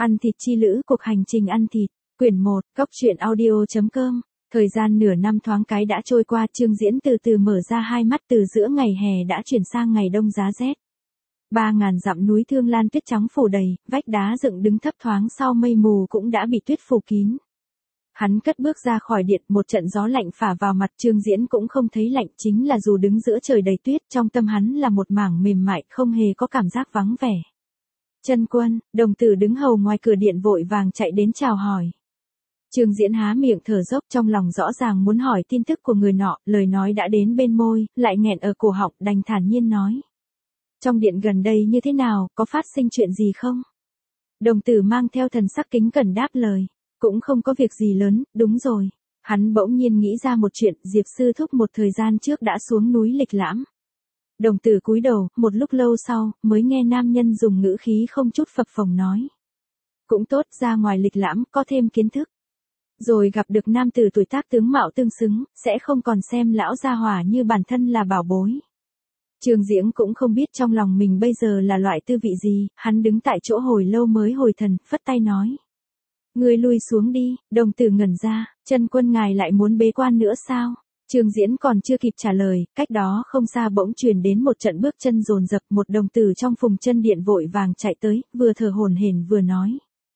Ăn thịt chi lữ, cuộc hành trình ăn thịt, quyển 1, coctruyện.audio.com. Thời gian nửa năm thoáng cái đã trôi qua, Chương Diễn từ từ mở ra hai mắt, từ giữa ngày hè đã chuyển sang ngày đông giá rét. 3.000 dặm núi Thương Lan tuyết trắng phủ đầy, vách đá dựng đứng thấp thoáng sau mây mù cũng đã bị tuyết phủ kín. Hắn cất bước ra khỏi điện, một trận gió lạnh phả vào mặt, Chương Diễn cũng không thấy lạnh, chính là dù đứng giữa trời đầy tuyết, trong tâm hắn là một mảng mềm mại, không hề có cảm giác vắng vẻ. Chân Quân, đồng tử đứng hầu ngoài cửa điện vội vàng chạy đến chào hỏi. Chương Diễn há miệng thở dốc, trong lòng rõ ràng muốn hỏi tin tức của người nọ, lời nói đã đến bên môi, lại nghẹn ở cổ họng, đành thản nhiên nói. Trong điện gần đây như thế nào, có phát sinh chuyện gì không? Đồng tử mang theo thần sắc kính cẩn đáp lời. Cũng không có việc gì lớn, đúng rồi. Hắn bỗng nhiên nghĩ ra một chuyện, Diệp sư thúc một thời gian trước đã xuống núi lịch lãm. Đồng tử cúi đầu, một lúc lâu sau, mới nghe nam nhân dùng ngữ khí không chút phập phồng nói. Cũng tốt, ra ngoài lịch lãm, có thêm kiến thức. Rồi gặp được nam tử tuổi tác tướng mạo tương xứng, sẽ không còn xem lão gia hỏa như bản thân là bảo bối. Chương Diễn cũng không biết trong lòng mình bây giờ là loại tư vị gì, hắn đứng tại chỗ hồi lâu mới hồi thần, phất tay nói. Ngươi lui xuống đi, đồng tử ngẩn ra, Chân Quân ngài lại muốn bế quan nữa sao? Chương Diễn còn chưa kịp trả lời, cách đó không xa bỗng truyền đến một trận bước chân dồn dập, một đồng tử trong phùng chân điện vội vàng chạy tới, vừa thở hổn hển vừa nói.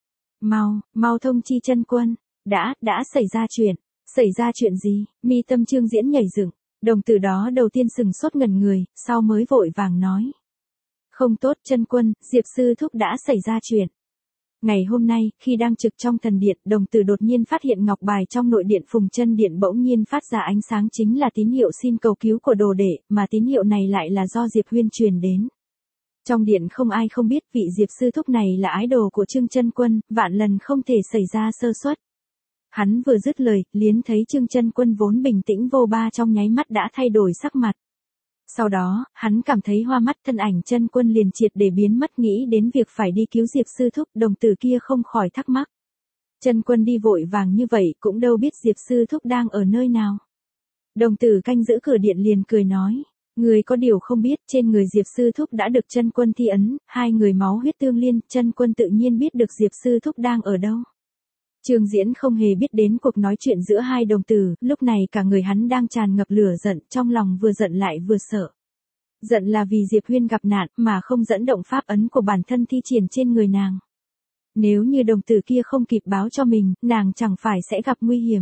Mau thông chi Chân Quân, đã xảy ra chuyện gì? Mi tâm Chương Diễn nhảy dựng, đồng tử đó đầu tiên sừng sốt ngẩn người, sau mới vội vàng nói. Không tốt Chân Quân, Diệp sư thúc đã xảy ra chuyện. Ngày hôm nay, khi đang trực trong thần điện, đồng tử đột nhiên phát hiện ngọc bài trong nội điện phùng chân điện bỗng nhiên phát ra ánh sáng, chính là tín hiệu xin cầu cứu của đồ đệ, mà tín hiệu này lại là do Diệp Huyên truyền đến. Trong điện không ai không biết vị Diệp sư thúc này là ái đồ của Trương Chân Quân, vạn lần không thể xảy ra sơ suất. Hắn vừa dứt lời, liếc thấy Trương Chân Quân vốn bình tĩnh vô ba trong nháy mắt đã thay đổi sắc mặt. Sau đó, hắn cảm thấy hoa mắt, thân ảnh Chân Quân liền triệt để biến mất, nghĩ đến việc phải đi cứu Diệp sư thúc, đồng tử kia không khỏi thắc mắc. Chân Quân đi vội vàng như vậy cũng đâu biết Diệp sư thúc đang ở nơi nào. Đồng tử canh giữ cửa điện liền cười nói, người có điều không biết, trên người Diệp sư thúc đã được Chân Quân thi ấn, hai người máu huyết tương liên, Chân Quân tự nhiên biết được Diệp sư thúc đang ở đâu. Chương Diễn không hề biết đến cuộc nói chuyện giữa hai đồng tử, lúc này cả người hắn đang tràn ngập lửa giận, trong lòng vừa giận lại vừa sợ. Giận là vì Diệp Huyên gặp nạn mà không dẫn động pháp ấn của bản thân thi triển trên người nàng. Nếu như đồng tử kia không kịp báo cho mình, nàng chẳng phải sẽ gặp nguy hiểm.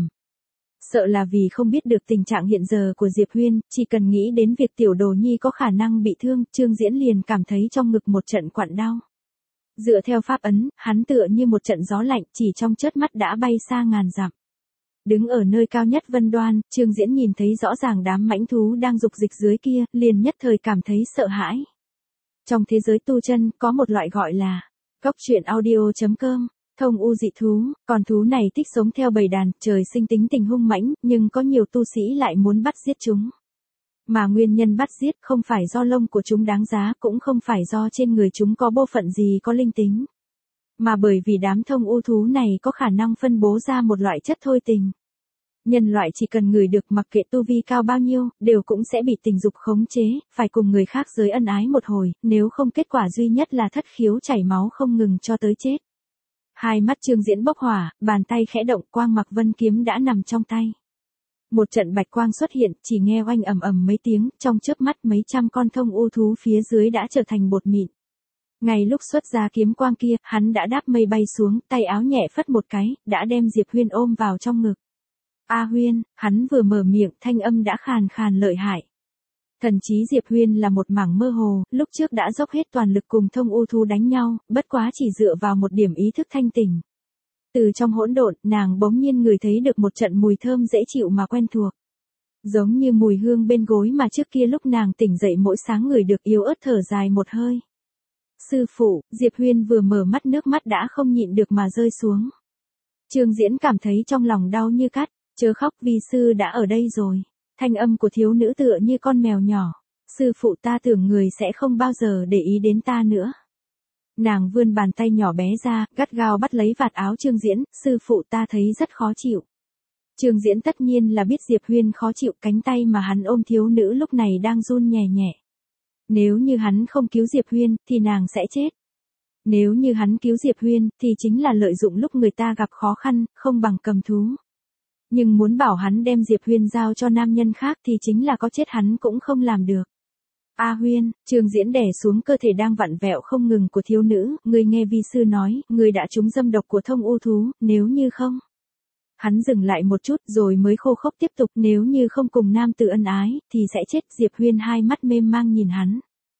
Sợ là vì không biết được tình trạng hiện giờ của Diệp Huyên, chỉ cần nghĩ đến việc tiểu đồ nhi có khả năng bị thương, Chương Diễn liền cảm thấy trong ngực một trận quặn đau. Dựa theo pháp ấn, hắn tựa như một trận gió lạnh, chỉ trong chớp mắt đã bay xa ngàn dặm. Đứng ở nơi cao nhất Vân Đoan, Chương Diễn nhìn thấy rõ ràng đám mãnh thú đang dục dịch dưới kia, liền nhất thời cảm thấy sợ hãi. Trong thế giới tu chân, có một loại gọi là coctruyện.audio.com, thông u dị thú, con thú này thích sống theo bầy đàn, trời sinh tính tình hung mãnh, nhưng có nhiều tu sĩ lại muốn bắt giết chúng. Mà nguyên nhân bắt giết không phải do lông của chúng đáng giá, cũng không phải do trên người chúng có bộ phận gì có linh tính. Mà bởi vì đám thông u thú này có khả năng phân bố ra một loại chất thôi tình. Nhân loại chỉ cần ngửi được, mặc kệ tu vi cao bao nhiêu, đều cũng sẽ bị tình dục khống chế, phải cùng người khác giới ân ái một hồi, nếu không kết quả duy nhất là thất khiếu chảy máu không ngừng cho tới chết. Hai mắt Chương Diễn bốc hỏa, bàn tay khẽ động, quang mặc vân kiếm đã nằm trong tay. Một trận bạch quang xuất hiện, chỉ nghe oanh ầm ầm mấy tiếng, trong chớp mắt mấy trăm con thông u thú phía dưới đã trở thành bột mịn. Ngay lúc xuất ra kiếm quang kia, hắn đã đáp mây bay xuống, tay áo nhẹ phất một cái, đã đem Diệp Huyên ôm vào trong ngực. A Huyên, hắn vừa mở miệng, thanh âm đã khàn khàn lợi hại. Thần trí Diệp Huyên là một mảng mơ hồ, lúc trước đã dốc hết toàn lực cùng thông u thú đánh nhau, bất quá chỉ dựa vào một điểm ý thức thanh tỉnh. Từ trong hỗn độn, nàng bỗng nhiên ngửi thấy được một trận mùi thơm dễ chịu mà quen thuộc. Giống như mùi hương bên gối mà trước kia lúc nàng tỉnh dậy mỗi sáng ngửi được, yếu ớt thở dài một hơi. Sư phụ, Diệp Huyên vừa mở mắt nước mắt đã không nhịn được mà rơi xuống. Chương Diễn cảm thấy trong lòng đau như cắt, chớ khóc vì sư đã ở đây rồi. Thanh âm của thiếu nữ tựa như con mèo nhỏ. Sư phụ, ta tưởng người sẽ không bao giờ để ý đến ta nữa. Nàng vươn bàn tay nhỏ bé ra, gắt gao bắt lấy vạt áo Chương Diễn, sư phụ, ta thấy rất khó chịu. Chương Diễn tất nhiên là biết Diệp Huyên khó chịu, cánh tay mà hắn ôm thiếu nữ lúc này đang run nhẹ nhẹ. Nếu như hắn không cứu Diệp Huyên, thì nàng sẽ chết. Nếu như hắn cứu Diệp Huyên, thì chính là lợi dụng lúc người ta gặp khó khăn, không bằng cầm thú. Nhưng muốn bảo hắn đem Diệp Huyên giao cho nam nhân khác thì chính là có chết hắn cũng không làm được. A Huyên, Trương Diễn đè xuống cơ thể đang vặn vẹo không ngừng của thiếu nữ, ngươi nghe vi sư nói, ngươi đã trúng dâm độc của thông u thú, nếu như không. Hắn dừng lại một chút rồi mới khô khốc tiếp tục, nếu như không cùng nam tử ân ái, thì sẽ chết. Diệp Huyên hai mắt mê mang nhìn hắn.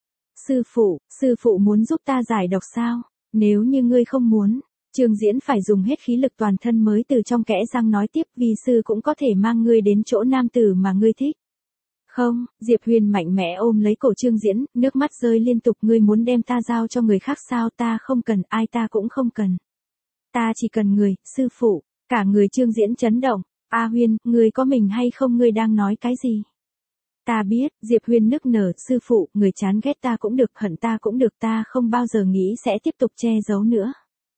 Sư phụ muốn giúp ta giải độc sao? Nếu như ngươi không muốn, Trương Diễn phải dùng hết khí lực toàn thân mới từ trong kẽ răng nói tiếp, vi sư cũng có thể mang ngươi đến chỗ nam tử mà ngươi thích. Không, Diệp Huyên mạnh mẽ ôm lấy cổ Trương Diễn, nước mắt rơi liên tục, ngươi muốn đem ta giao cho người khác sao? Ta không cần, ai ta cũng không cần. Ta chỉ cần người, sư phụ. Cả người Trương Diễn chấn động. A Huyên, ngươi có mình hay không, ngươi đang nói cái gì? Ta biết, Diệp Huyên nức nở, sư phụ, người chán ghét ta cũng được, hận ta cũng được, ta không bao giờ nghĩ sẽ tiếp tục che giấu nữa.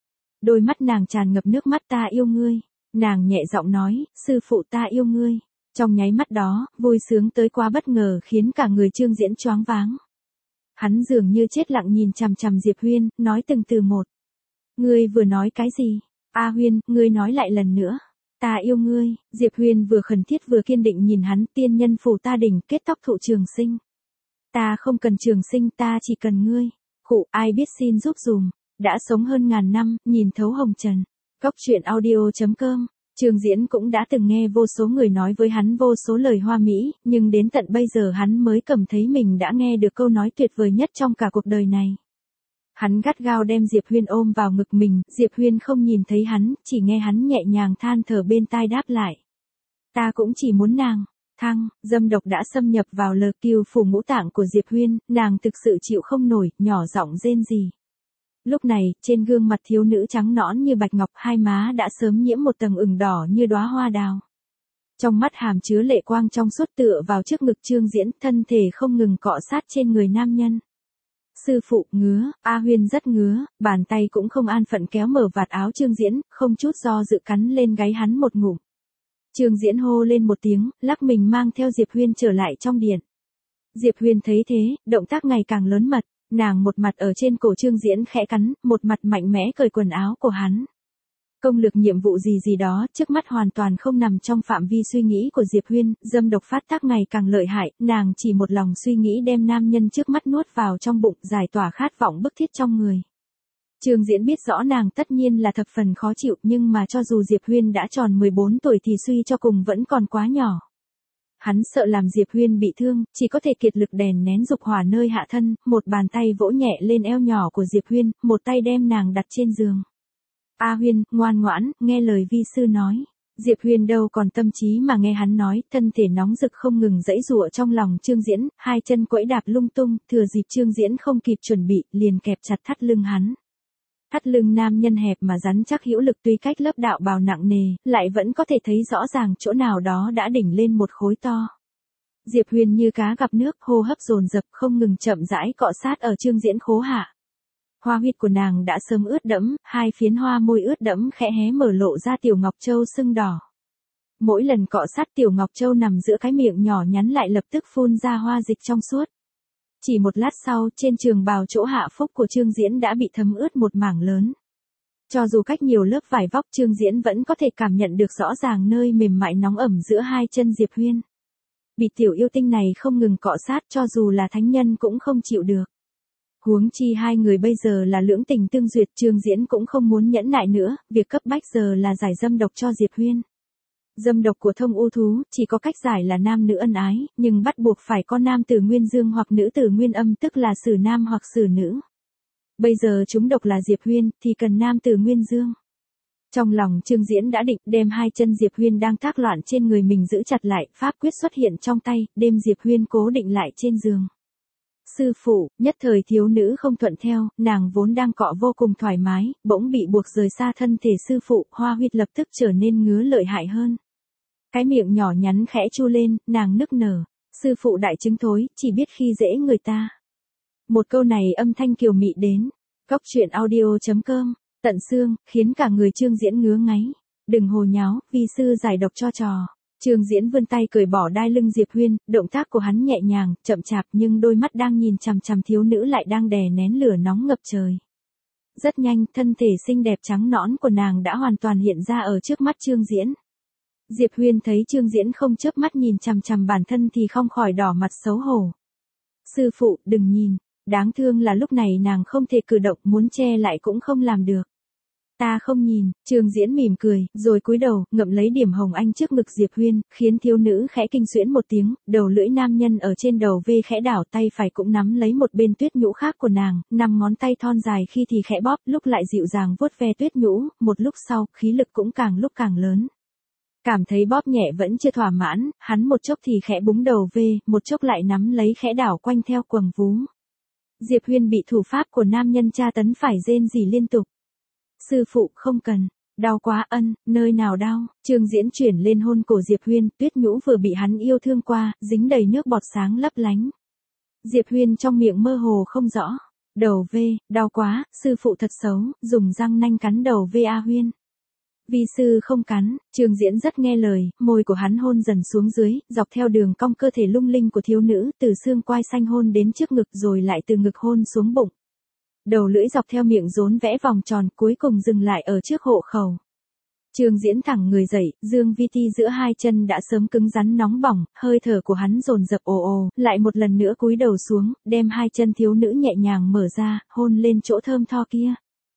Đôi mắt nàng tràn ngập nước mắt, ta yêu ngươi. Nàng nhẹ giọng nói, sư phụ ta yêu ngươi. Trong nháy mắt đó, vui sướng tới quá bất ngờ khiến cả người Trương Diễn choáng váng. Hắn dường như chết lặng nhìn chằm chằm Diệp Huyên, nói từng từ một. Ngươi vừa nói cái gì? A Huyên, ngươi nói lại lần nữa. Ta yêu ngươi. Diệp Huyên vừa khẩn thiết vừa kiên định nhìn hắn, tiên nhân phủ ta đỉnh, kết tóc thụ trường sinh. Ta không cần trường sinh, ta chỉ cần ngươi. Khụ, ai biết xin giúp dùm. Đã sống hơn ngàn năm, nhìn thấu hồng trần. Góc truyện audio.com. Trương Diễn cũng đã từng nghe vô số người nói với hắn vô số lời hoa mỹ, nhưng đến tận bây giờ hắn mới cảm thấy mình đã nghe được câu nói tuyệt vời nhất trong cả cuộc đời này. Hắn gắt gao đem Diệp Huyên ôm vào ngực mình, Diệp Huyên không nhìn thấy hắn, chỉ nghe hắn nhẹ nhàng than thở bên tai đáp lại. Ta cũng chỉ muốn nàng. Dâm độc đã xâm nhập vào lờ kiều phủ ngũ tạng của Diệp Huyên, nàng thực sự chịu không nổi, nhỏ giọng rên rỉ. Lúc này, trên gương mặt thiếu nữ trắng nõn như bạch ngọc, hai má đã sớm nhiễm một tầng ửng đỏ như đóa hoa đào. Trong mắt hàm chứa lệ quang trong suốt tựa vào trước ngực Trương Diễn, thân thể không ngừng cọ sát trên người nam nhân. Sư phụ, ngứa. A Huyên rất ngứa, bàn tay cũng không an phận kéo mở vạt áo Trương Diễn, không chút do dự cắn lên gáy hắn một ngụm. Trương Diễn hô lên một tiếng, lắc mình mang theo Diệp Huyên trở lại trong điện. Diệp Huyên thấy thế, động tác ngày càng lớn mật, nàng một mặt ở trên cổ Trương Diễn khẽ cắn, một mặt mạnh mẽ cởi quần áo của hắn. Công lược nhiệm vụ gì đó, trước mắt hoàn toàn không nằm trong phạm vi suy nghĩ của Diệp Huyên, dâm độc phát tác ngày càng lợi hại, nàng chỉ một lòng suy nghĩ đem nam nhân trước mắt nuốt vào trong bụng, giải tỏa khát vọng bức thiết trong người. Trương Diễn biết rõ nàng tất nhiên là thập phần khó chịu, nhưng mà cho dù Diệp Huyên đã tròn 14 tuổi thì suy cho cùng vẫn còn quá nhỏ. Hắn sợ làm Diệp Huyên bị thương, chỉ có thể kiệt lực đèn nén dục hỏa nơi hạ thân, một bàn tay vỗ nhẹ lên eo nhỏ của Diệp Huyên, một tay đem nàng đặt trên giường. A Huyên, ngoan ngoãn, nghe lời vi sư nói. Diệp Huyên đâu còn tâm trí mà nghe hắn nói, thân thể nóng rực không ngừng giãy giụa trong lòng Trương Diễn, hai chân quẫy đạp lung tung, thừa dịp Trương Diễn không kịp chuẩn bị, liền kẹp chặt thắt lưng hắn. Thắt lưng nam nhân hẹp mà rắn chắc hữu lực, tuy cách lớp đạo bào nặng nề, lại vẫn có thể thấy rõ ràng chỗ nào đó đã đỉnh lên một khối to. Diệp Huyên như cá gặp nước, hô hấp dồn dập không ngừng chậm rãi cọ sát ở Trương Diễn khố hạ. Hoa huyệt của nàng đã sớm ướt đẫm, hai phiến hoa môi ướt đẫm khẽ hé mở lộ ra tiểu ngọc châu sưng đỏ. Mỗi lần cọ sát tiểu ngọc châu nằm giữa cái miệng nhỏ nhắn lại lập tức phun ra hoa dịch trong suốt. Chỉ một lát sau, trên trường bào chỗ hạ phúc của Trương Diễn đã bị thấm ướt một mảng lớn. Cho dù cách nhiều lớp vải vóc, Trương Diễn vẫn có thể cảm nhận được rõ ràng nơi mềm mại nóng ẩm giữa hai chân Diệp Huyên. Bị tiểu yêu tinh này không ngừng cọ sát, cho dù là thánh nhân cũng không chịu được. Huống chi hai người bây giờ là lưỡng tình tương duyệt, Trương Diễn cũng không muốn nhẫn nại nữa, việc cấp bách giờ là giải dâm độc cho Diệp Huyên. Dâm độc của thông u thú, chỉ có cách giải là nam nữ ân ái, nhưng bắt buộc phải có nam tử nguyên dương hoặc nữ tử nguyên âm, tức là sử nam hoặc sử nữ. Bây giờ chúng độc là Diệp Huyên, thì cần nam tử nguyên dương. Trong lòng Trương Diễn đã định, đem hai chân Diệp Huyên đang thác loạn trên người mình giữ chặt lại, pháp quyết xuất hiện trong tay, đem Diệp Huyên cố định lại trên giường. Sư phụ, nhất thời thiếu nữ không thuận theo, nàng vốn đang cọ vô cùng thoải mái, bỗng bị buộc rời xa thân thể sư phụ, hoa huyệt lập tức trở nên ngứa lợi hại hơn. Cái miệng nhỏ nhắn khẽ chu lên, nàng nức nở. Sư phụ đại chứng thối, chỉ biết khi dễ người ta. Một câu này âm thanh kiều mị đến. Góc truyện audio.com. Tận xương, khiến cả người Trương Diễn ngứa ngáy. Đừng hồ nháo, vi sư giải độc cho trò. Trương Diễn vươn tay cởi bỏ đai lưng Diệp Huyên, động tác của hắn nhẹ nhàng, chậm chạp nhưng đôi mắt đang nhìn chằm chằm thiếu nữ lại đang đè nén lửa nóng ngập trời. Rất nhanh, thân thể xinh đẹp trắng nõn của nàng đã hoàn toàn hiện ra ở trước mắt Trương Diễn. Diệp Huyên thấy Trương Diễn không chớp mắt nhìn chằm chằm bản thân thì không khỏi đỏ mặt xấu hổ. Sư phụ, đừng nhìn. Đáng thương là lúc này nàng không thể cử động, muốn che lại cũng không làm được. Ta không nhìn, Trương Diễn mỉm cười, rồi cúi đầu, ngậm lấy điểm hồng anh trước ngực Diệp Huyên, khiến thiếu nữ khẽ kinh xuyễn một tiếng, đầu lưỡi nam nhân ở trên đầu V khẽ đảo, tay phải cũng nắm lấy một bên tuyết nhũ khác của nàng, 5 ngón tay thon dài khi thì khẽ bóp, lúc lại dịu dàng vuốt ve tuyết nhũ, một lúc sau, khí lực cũng càng lúc càng lớn. Cảm thấy bóp nhẹ vẫn chưa thỏa mãn, hắn một chốc thì khẽ búng đầu V, một chốc lại nắm lấy khẽ đảo quanh theo quầng vú. Diệp Huyên bị thủ pháp của nam nhân tra tấn phải rên rỉ liên tục. Sư phụ, không cần. Đau quá. Nơi nào đau? Trương Diễn chuyển lên hôn cổ Diệp Huyên, tuyết nhũ vừa bị hắn yêu thương qua, dính đầy nước bọt sáng lấp lánh. Diệp Huyên trong miệng mơ hồ không rõ. Đầu V, đau quá, sư phụ thật xấu, dùng răng nanh cắn đầu V. A Huyên. Vi sư không cắn. Trương Diễn rất nghe lời, môi của hắn hôn dần xuống dưới, dọc theo đường cong cơ thể lung linh của thiếu nữ, từ xương quai xanh hôn đến trước ngực rồi lại từ ngực hôn xuống bụng. Đầu lưỡi dọc theo miệng rốn vẽ vòng tròn, cuối cùng dừng lại ở trước hộ khẩu. Trương Diễn thẳng người dậy, dương vi ti giữa hai chân đã sớm cứng rắn nóng bỏng, hơi thở của hắn dồn dập ồ ồ, lại một lần nữa cúi đầu xuống, đem hai chân thiếu nữ nhẹ nhàng mở ra, hôn lên chỗ thơm tho kia.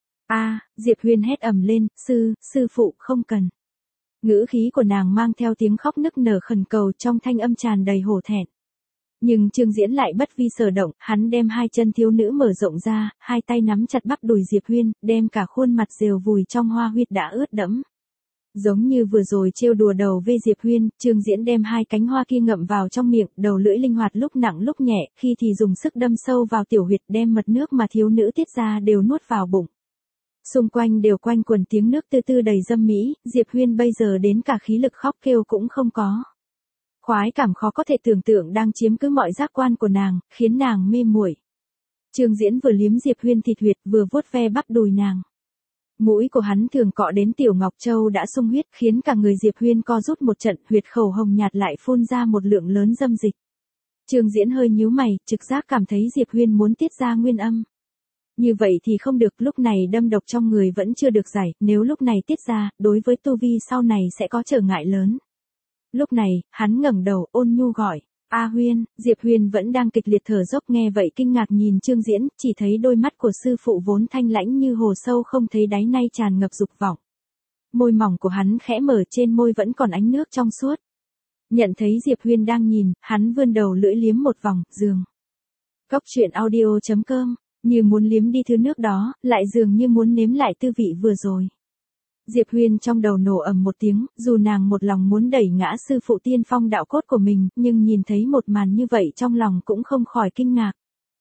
Diệp Huyên hét ầm lên, sư phụ, không cần. Ngữ khí của nàng mang theo tiếng khóc nức nở khẩn cầu, trong thanh âm tràn đầy hổ thẹn. Nhưng Trương Diễn lại bất vi sở động, hắn đem hai chân thiếu nữ mở rộng ra, hai tay nắm chặt bắp đùi Diệp Huyên, đem cả khuôn mặt rều vùi trong hoa huyết đã ướt đẫm. Giống như vừa rồi trêu đùa đầu với Diệp Huyên, Trương Diễn đem hai cánh hoa kia ngậm vào trong miệng, đầu lưỡi linh hoạt lúc nặng lúc nhẹ, khi thì dùng sức đâm sâu vào tiểu huyệt, đem mật nước mà thiếu nữ tiết ra đều nuốt vào bụng. Xung quanh đều quanh quẩn tiếng nước tư tư đầy dâm mỹ, Diệp Huyên bây giờ đến cả khí lực khóc kêu cũng không có. Khoái cảm khó có thể tưởng tượng đang chiếm cứ mọi giác quan của nàng, khiến nàng mê muội. Trương Diễn vừa liếm Diệp Huyên thịt huyệt vừa vuốt ve bắp đùi nàng. Mũi của hắn thường cọ đến tiểu ngọc châu đã sung huyết, khiến cả người Diệp Huyên co rút một trận, huyệt khẩu hồng nhạt lại phun ra một lượng lớn dâm dịch. Trương Diễn hơi nhíu mày, trực giác cảm thấy Diệp Huyên muốn tiết ra nguyên âm. Như vậy thì không được, lúc này đâm độc trong người vẫn chưa được giải, nếu lúc này tiết ra, đối với tu vi sau này sẽ có trở ngại lớn. Lúc này, hắn ngẩng đầu, ôn nhu gọi, A Huyên. Diệp Huyên vẫn đang kịch liệt thở dốc, nghe vậy kinh ngạc nhìn Trương Diễn, chỉ thấy đôi mắt của sư phụ vốn thanh lãnh như hồ sâu không thấy đáy nay tràn ngập dục vọng. Môi mỏng của hắn khẽ mở, trên môi vẫn còn ánh nước trong suốt. Nhận thấy Diệp Huyên đang nhìn, hắn vươn đầu lưỡi liếm một vòng, giường. Cốc truyện audio.com, như muốn liếm đi thứ nước đó, lại dường như muốn nếm lại tư vị vừa rồi. Diệp Huyên trong đầu nổ ầm một tiếng, dù nàng một lòng muốn đẩy ngã sư phụ tiên phong đạo cốt của mình, nhưng nhìn thấy một màn như vậy trong lòng cũng không khỏi kinh ngạc.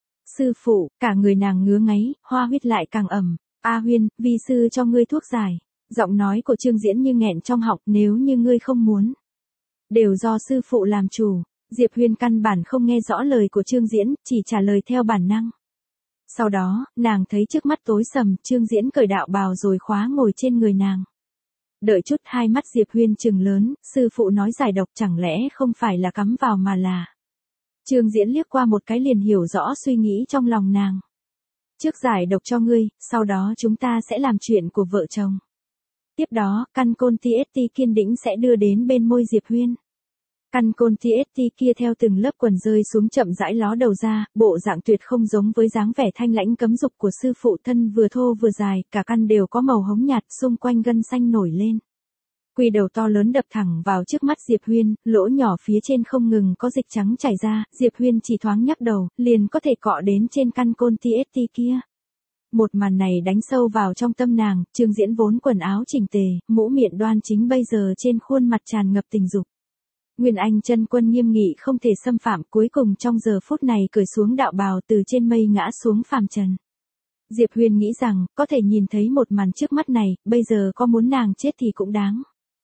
Sư phụ, cả người nàng ngứa ngáy, hoa huyết lại càng ẩm. A Huyên, vi sư cho ngươi thuốc giải. Giọng nói của Trương Diễn như nghẹn trong họng, nếu như ngươi không muốn. Đều do sư phụ làm chủ. Diệp Huyên căn bản không nghe rõ lời của Trương Diễn, chỉ trả lời theo bản năng. Sau đó, nàng thấy trước mắt tối sầm, Trương Diễn cởi đạo bào rồi khóa ngồi trên người nàng. Đợi chút, hai mắt Diệp Huyên trừng lớn, sư phụ nói giải độc chẳng lẽ không phải là cắm vào mà là. Trương Diễn liếc qua một cái liền hiểu rõ suy nghĩ trong lòng nàng. Trước giải độc cho ngươi, sau đó chúng ta sẽ làm chuyện của vợ chồng. Tiếp đó, căn côn TST kiên đĩnh sẽ đưa đến bên môi Diệp Huyên. Căn côn TST kia theo từng lớp quần rơi xuống chậm rãi ló đầu ra, bộ dạng tuyệt không giống với dáng vẻ thanh lãnh cấm dục của sư phụ, thân vừa thô vừa dài, cả căn đều có màu hống nhạt, xung quanh gân xanh nổi lên. Quy đầu to lớn đập thẳng vào trước mắt Diệp Huyên, lỗ nhỏ phía trên không ngừng có dịch trắng chảy ra, Diệp Huyên chỉ thoáng nhắc đầu, liền có thể cọ đến trên căn côn TST kia. Một màn này đánh sâu vào trong tâm nàng, Trương Diễn vốn quần áo chỉnh tề, mũ miệng đoan chính bây giờ trên khuôn mặt tràn ngập tình dục. Nguyên Anh chân quân nghiêm nghị không thể xâm phạm, cuối cùng trong giờ phút này cởi xuống đạo bào từ trên mây ngã xuống phàm trần. Diệp Huyên nghĩ rằng, có thể nhìn thấy một màn trước mắt này, bây giờ có muốn nàng chết thì cũng đáng.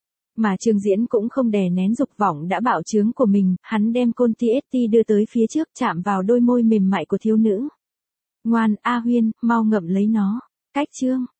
Mà Trương Diễn cũng không đè nén dục vọng đã bạo chướng của mình, hắn đem côn TST đưa tới phía trước, chạm vào đôi môi mềm mại của thiếu nữ. Ngoan, A Huyên, mau ngậm lấy nó. Cách chương.